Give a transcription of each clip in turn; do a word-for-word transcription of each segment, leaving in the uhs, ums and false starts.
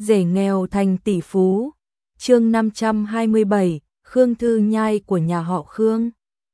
rể nghèo thành tỷ phú. Chương năm trăm hai mươi bảy, Khương Thư Nhai của nhà họ Khương.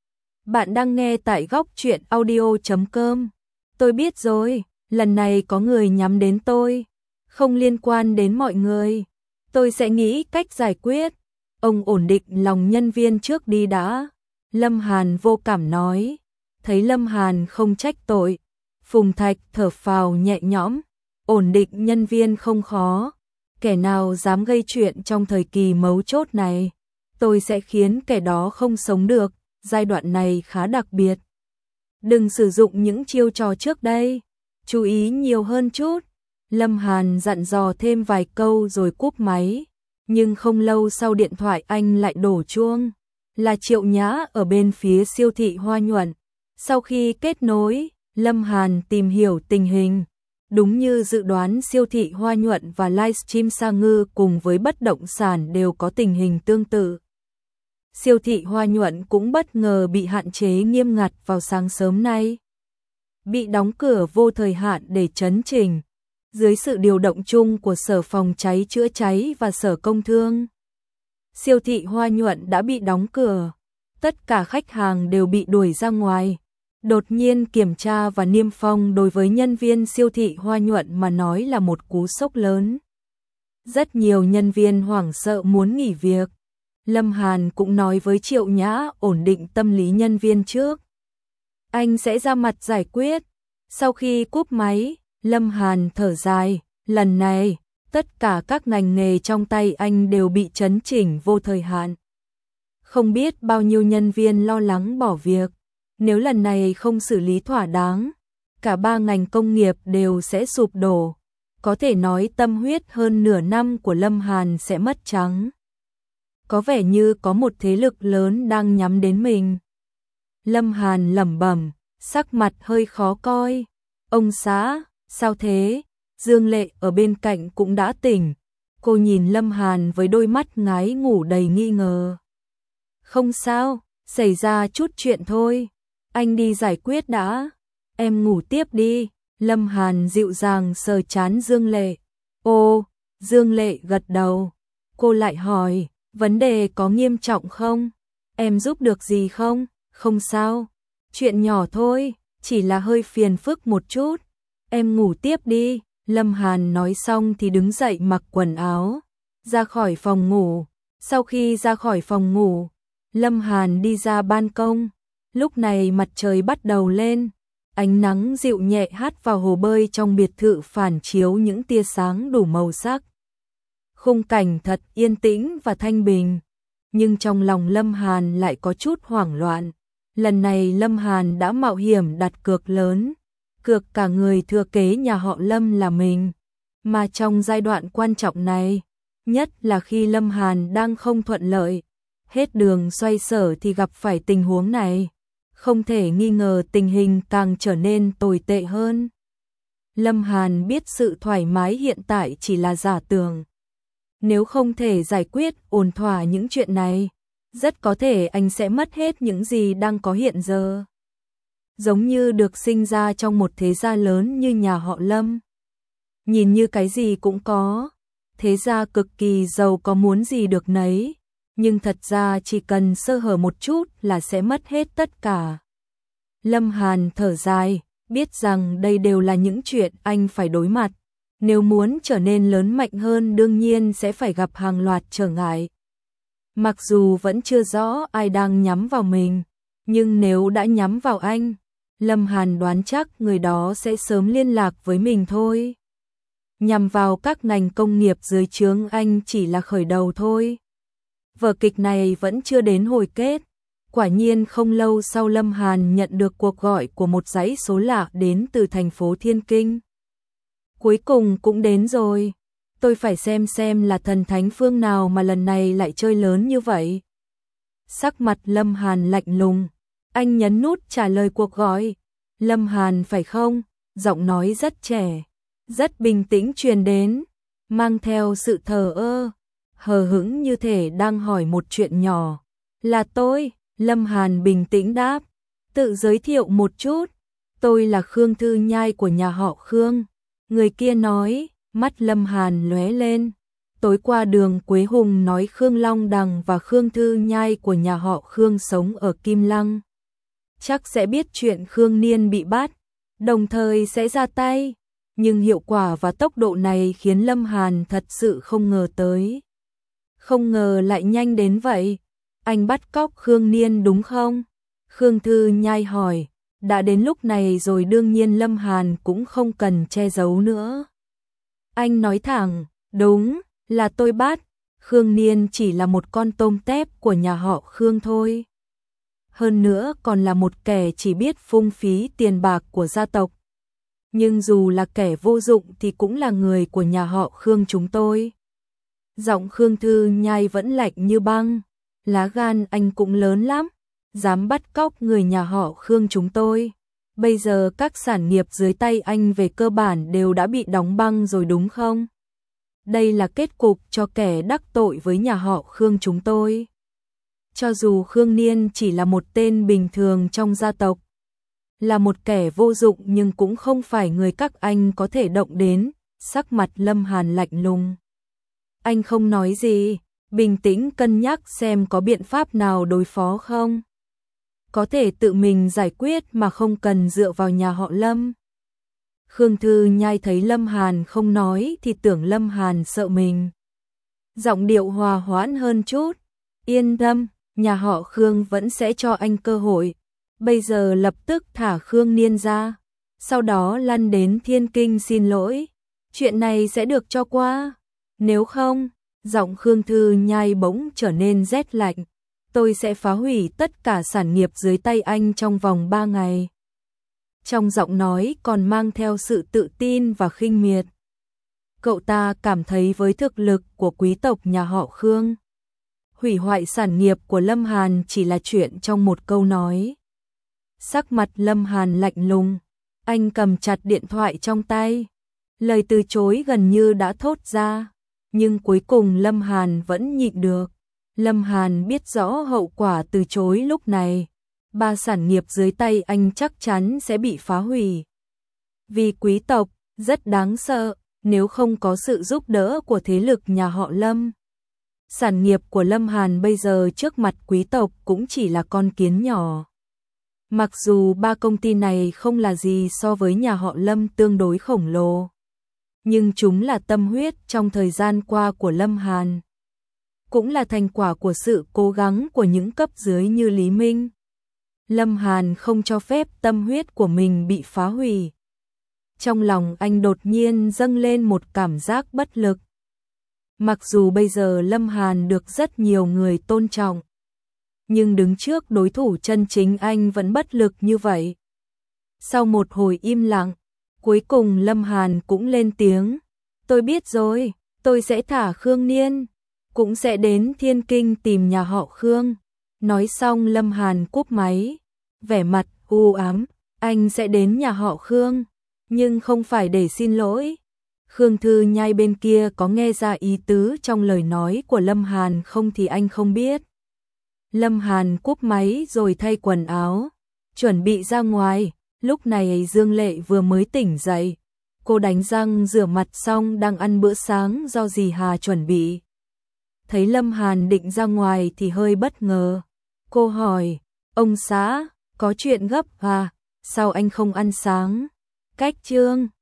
Bạn đang nghe tại góc truyện audio chấm com. Tôi biết rồi, lần này có người nhắm đến tôi, không liên quan đến mọi người. Tôi sẽ nghĩ cách giải quyết. Ông ổn định lòng nhân viên trước đi đã. Lâm Hàn vô cảm nói. Thấy Lâm Hàn không trách tội, Phùng Thạch thở phào nhẹ nhõm. Ổn định nhân viên không khó. Kẻ nào dám gây chuyện trong thời kỳ mấu chốt này, tôi sẽ khiến kẻ đó không sống được. Giai đoạn này khá đặc biệt. Đừng sử dụng những chiêu trò trước đây, chú ý nhiều hơn chút. Lâm Hàn dặn dò thêm vài câu rồi cúp máy. Nhưng không lâu sau điện thoại anh lại đổ chuông. Là Triệu Nhã ở bên phía siêu thị Hoa Nhuận. Sau khi kết nối, Lâm Hàn tìm hiểu tình hình. Đúng như dự đoán, siêu thị Hoa Nhuận và livestream Sa Ngư cùng với bất động sản đều có tình hình tương tự. Siêu thị Hoa Nhuận cũng bất ngờ bị hạn chế nghiêm ngặt vào sáng sớm nay. Bị đóng cửa vô thời hạn để chấn chỉnh. Dưới sự điều động chung của Sở Phòng cháy chữa cháy và Sở Công Thương, siêu thị Hoa Nhuận đã bị đóng cửa. Tất cả khách hàng đều bị đuổi ra ngoài. Đột nhiên kiểm tra và niêm phong đối với nhân viên siêu thị Hoa Nhuận mà nói là một cú sốc lớn. Rất nhiều nhân viên hoảng sợ muốn nghỉ việc. Lâm Hàn cũng nói với Triệu Nhã ổn định tâm lý nhân viên trước. Anh sẽ ra mặt giải quyết. Sau khi cúp máy, Lâm Hàn thở dài. Lần này, tất cả các ngành nghề trong tay anh đều bị chấn chỉnh vô thời hạn. Không biết bao nhiêu nhân viên lo lắng bỏ việc. Nếu lần này không xử lý thỏa đáng, cả ba ngành công nghiệp đều sẽ sụp đổ. Có thể nói tâm huyết hơn nửa năm của Lâm Hàn sẽ mất trắng. Có vẻ như có một thế lực lớn đang nhắm đến mình. Lâm Hàn lẩm bẩm, sắc mặt hơi khó coi. Ông xã, sao thế? Dương Lệ ở bên cạnh cũng đã tỉnh. Cô nhìn Lâm Hàn với đôi mắt ngái ngủ đầy nghi ngờ. Không sao, xảy ra chút chuyện thôi. Anh đi giải quyết đã. Em ngủ tiếp đi. Lâm Hàn dịu dàng sờ trán Dương Lệ. Ô, Dương Lệ gật đầu. Cô lại hỏi, vấn đề có nghiêm trọng không? Em giúp được gì không? Không sao. Chuyện nhỏ thôi, chỉ là hơi phiền phức một chút. Em ngủ tiếp đi. Lâm Hàn nói xong thì đứng dậy mặc quần áo, ra khỏi phòng ngủ. Sau khi ra khỏi phòng ngủ, Lâm Hàn đi ra ban công. Lúc này mặt trời bắt đầu lên, ánh nắng dịu nhẹ hắt vào hồ bơi trong biệt thự phản chiếu những tia sáng đủ màu sắc. Khung cảnh thật yên tĩnh và thanh bình, nhưng trong lòng Lâm Hàn lại có chút hoảng loạn. Lần này Lâm Hàn đã mạo hiểm đặt cược lớn, cược cả người thừa kế nhà họ Lâm là mình. Mà trong giai đoạn quan trọng này, nhất là khi Lâm Hàn đang không thuận lợi, hết đường xoay sở thì gặp phải tình huống này, không thể nghi ngờ tình hình càng trở nên tồi tệ hơn. Lâm Hàn biết sự thoải mái hiện tại chỉ là giả tưởng. Nếu không thể giải quyết ổn thỏa những chuyện này, rất có thể anh sẽ mất hết những gì đang có hiện giờ. Giống như được sinh ra trong một thế gia lớn như nhà họ Lâm. Nhìn như cái gì cũng có, thế gia cực kỳ giàu có muốn gì được nấy. Nhưng thật ra chỉ cần sơ hở một chút là sẽ mất hết tất cả. Lâm Hàn thở dài, biết rằng đây đều là những chuyện anh phải đối mặt. Nếu muốn trở nên lớn mạnh hơn đương nhiên sẽ phải gặp hàng loạt trở ngại. Mặc dù vẫn chưa rõ ai đang nhắm vào mình, nhưng nếu đã nhắm vào anh, Lâm Hàn đoán chắc người đó sẽ sớm liên lạc với mình thôi. Nhằm vào các ngành công nghiệp dưới trướng anh chỉ là khởi đầu thôi. Vở kịch này vẫn chưa đến hồi kết. Quả nhiên không lâu sau Lâm Hàn nhận được cuộc gọi của một dãy số lạ đến từ thành phố Thiên Kinh. Cuối cùng cũng đến rồi. Tôi phải xem xem là thần thánh phương nào mà lần này lại chơi lớn như vậy. Sắc mặt Lâm Hàn lạnh lùng. Anh nhấn nút trả lời cuộc gọi. Lâm Hàn phải không? Giọng nói rất trẻ, rất bình tĩnh truyền đến, mang theo sự thờ ơ, hờ hững như thể đang hỏi một chuyện nhỏ. Là tôi, Lâm Hàn bình tĩnh đáp. Tự giới thiệu một chút. Tôi là Khương Thư Nhai của nhà họ Khương. Người kia nói, Mắt Lâm Hàn lóe lên. Tối qua Đường Quế Hùng nói Khương Long Đằng và Khương Thư Nhai của nhà họ Khương sống ở Kim Lăng. Chắc sẽ biết chuyện Khương Niên bị bắt, đồng thời sẽ ra tay. Nhưng hiệu quả và tốc độ này khiến Lâm Hàn thật sự không ngờ tới. Không ngờ lại nhanh đến vậy. Anh bắt cóc Khương Niên đúng không? Khương Thư Nhai hỏi. Đã đến lúc này rồi, đương nhiên Lâm Hàn cũng không cần che giấu nữa. Anh nói thẳng, đúng, là tôi bắt. Khương Niên chỉ là một con tôm tép của nhà họ Khương thôi. Hơn nữa còn là một kẻ chỉ biết phung phí tiền bạc của gia tộc. Nhưng dù là kẻ vô dụng thì cũng là người của nhà họ Khương chúng tôi. Giọng Khương Thư Nhai vẫn lạnh như băng. Lá gan anh cũng lớn lắm, dám bắt cóc người nhà họ Khương chúng tôi. Bây giờ các sản nghiệp dưới tay anh về cơ bản đều đã bị đóng băng rồi đúng không? Đây là kết cục cho kẻ đắc tội với nhà họ Khương chúng tôi. Cho dù Khương Niên chỉ là một tên bình thường trong gia tộc, là một kẻ vô dụng nhưng cũng không phải người các anh có thể động đến. Sắc mặt Lâm Hàn lạnh lùng. Anh không nói gì, bình tĩnh cân nhắc xem có biện pháp nào đối phó không. Có thể tự mình giải quyết mà không cần dựa vào nhà họ Lâm. Khương Thư Nhai thấy Lâm Hàn không nói thì tưởng Lâm Hàn sợ mình. Giọng điệu hòa hoãn hơn chút. Yên tâm, nhà họ Khương vẫn sẽ cho anh cơ hội. Bây giờ lập tức thả Khương Niên ra, sau đó lăn đến Thiên Kinh xin lỗi. Chuyện này sẽ được cho qua. Nếu không, giọng Khương Thư Nhai bỗng trở nên rét lạnh. Tôi sẽ phá hủy tất cả sản nghiệp dưới tay anh trong vòng ba ngày. Trong giọng nói còn mang theo sự tự tin và khinh miệt. Cậu ta cảm thấy với thực lực của quý tộc nhà họ Khương, hủy hoại sản nghiệp của Lâm Hàn chỉ là chuyện trong một câu nói. Sắc mặt Lâm Hàn lạnh lùng, anh cầm chặt điện thoại trong tay. Lời từ chối gần như đã thốt ra, nhưng cuối cùng Lâm Hàn vẫn nhịn được. Lâm Hàn biết rõ hậu quả từ chối lúc này. Ba sản nghiệp dưới tay anh chắc chắn sẽ bị phá hủy. Vì quý tộc, rất đáng sợ, nếu không có sự giúp đỡ của thế lực nhà họ Lâm. Sản nghiệp của Lâm Hàn bây giờ trước mặt quý tộc cũng chỉ là con kiến nhỏ. Mặc dù ba công ty này không là gì so với nhà họ Lâm tương đối khổng lồ, nhưng chúng là tâm huyết trong thời gian qua của Lâm Hàn. Cũng là thành quả của sự cố gắng của những cấp dưới như Lý Minh. Lâm Hàn không cho phép tâm huyết của mình bị phá hủy. Trong lòng anh đột nhiên dâng lên một cảm giác bất lực. Mặc dù bây giờ Lâm Hàn được rất nhiều người tôn trọng, nhưng đứng trước đối thủ chân chính anh vẫn bất lực như vậy. Sau một hồi im lặng, cuối cùng Lâm Hàn cũng lên tiếng. Tôi biết rồi, tôi sẽ thả Khương Niên, cũng sẽ đến Thiên Kinh tìm nhà họ Khương. Nói xong Lâm Hàn cúp máy, vẻ mặt u ám. Anh sẽ đến nhà họ Khương, nhưng không phải để xin lỗi. Khương Thư Nhai bên kia có nghe ra ý tứ trong lời nói của Lâm Hàn không thì anh không biết. Lâm Hàn cúp máy rồi thay quần áo, chuẩn bị ra ngoài. Lúc này Dương Lệ vừa mới tỉnh dậy. Cô đánh răng rửa mặt xong đang ăn bữa sáng do dì Hà chuẩn bị. Thấy Lâm Hàn định ra ngoài thì hơi bất ngờ. Cô hỏi, ông xã, có chuyện gấp à, sao anh không ăn sáng? Cách Trương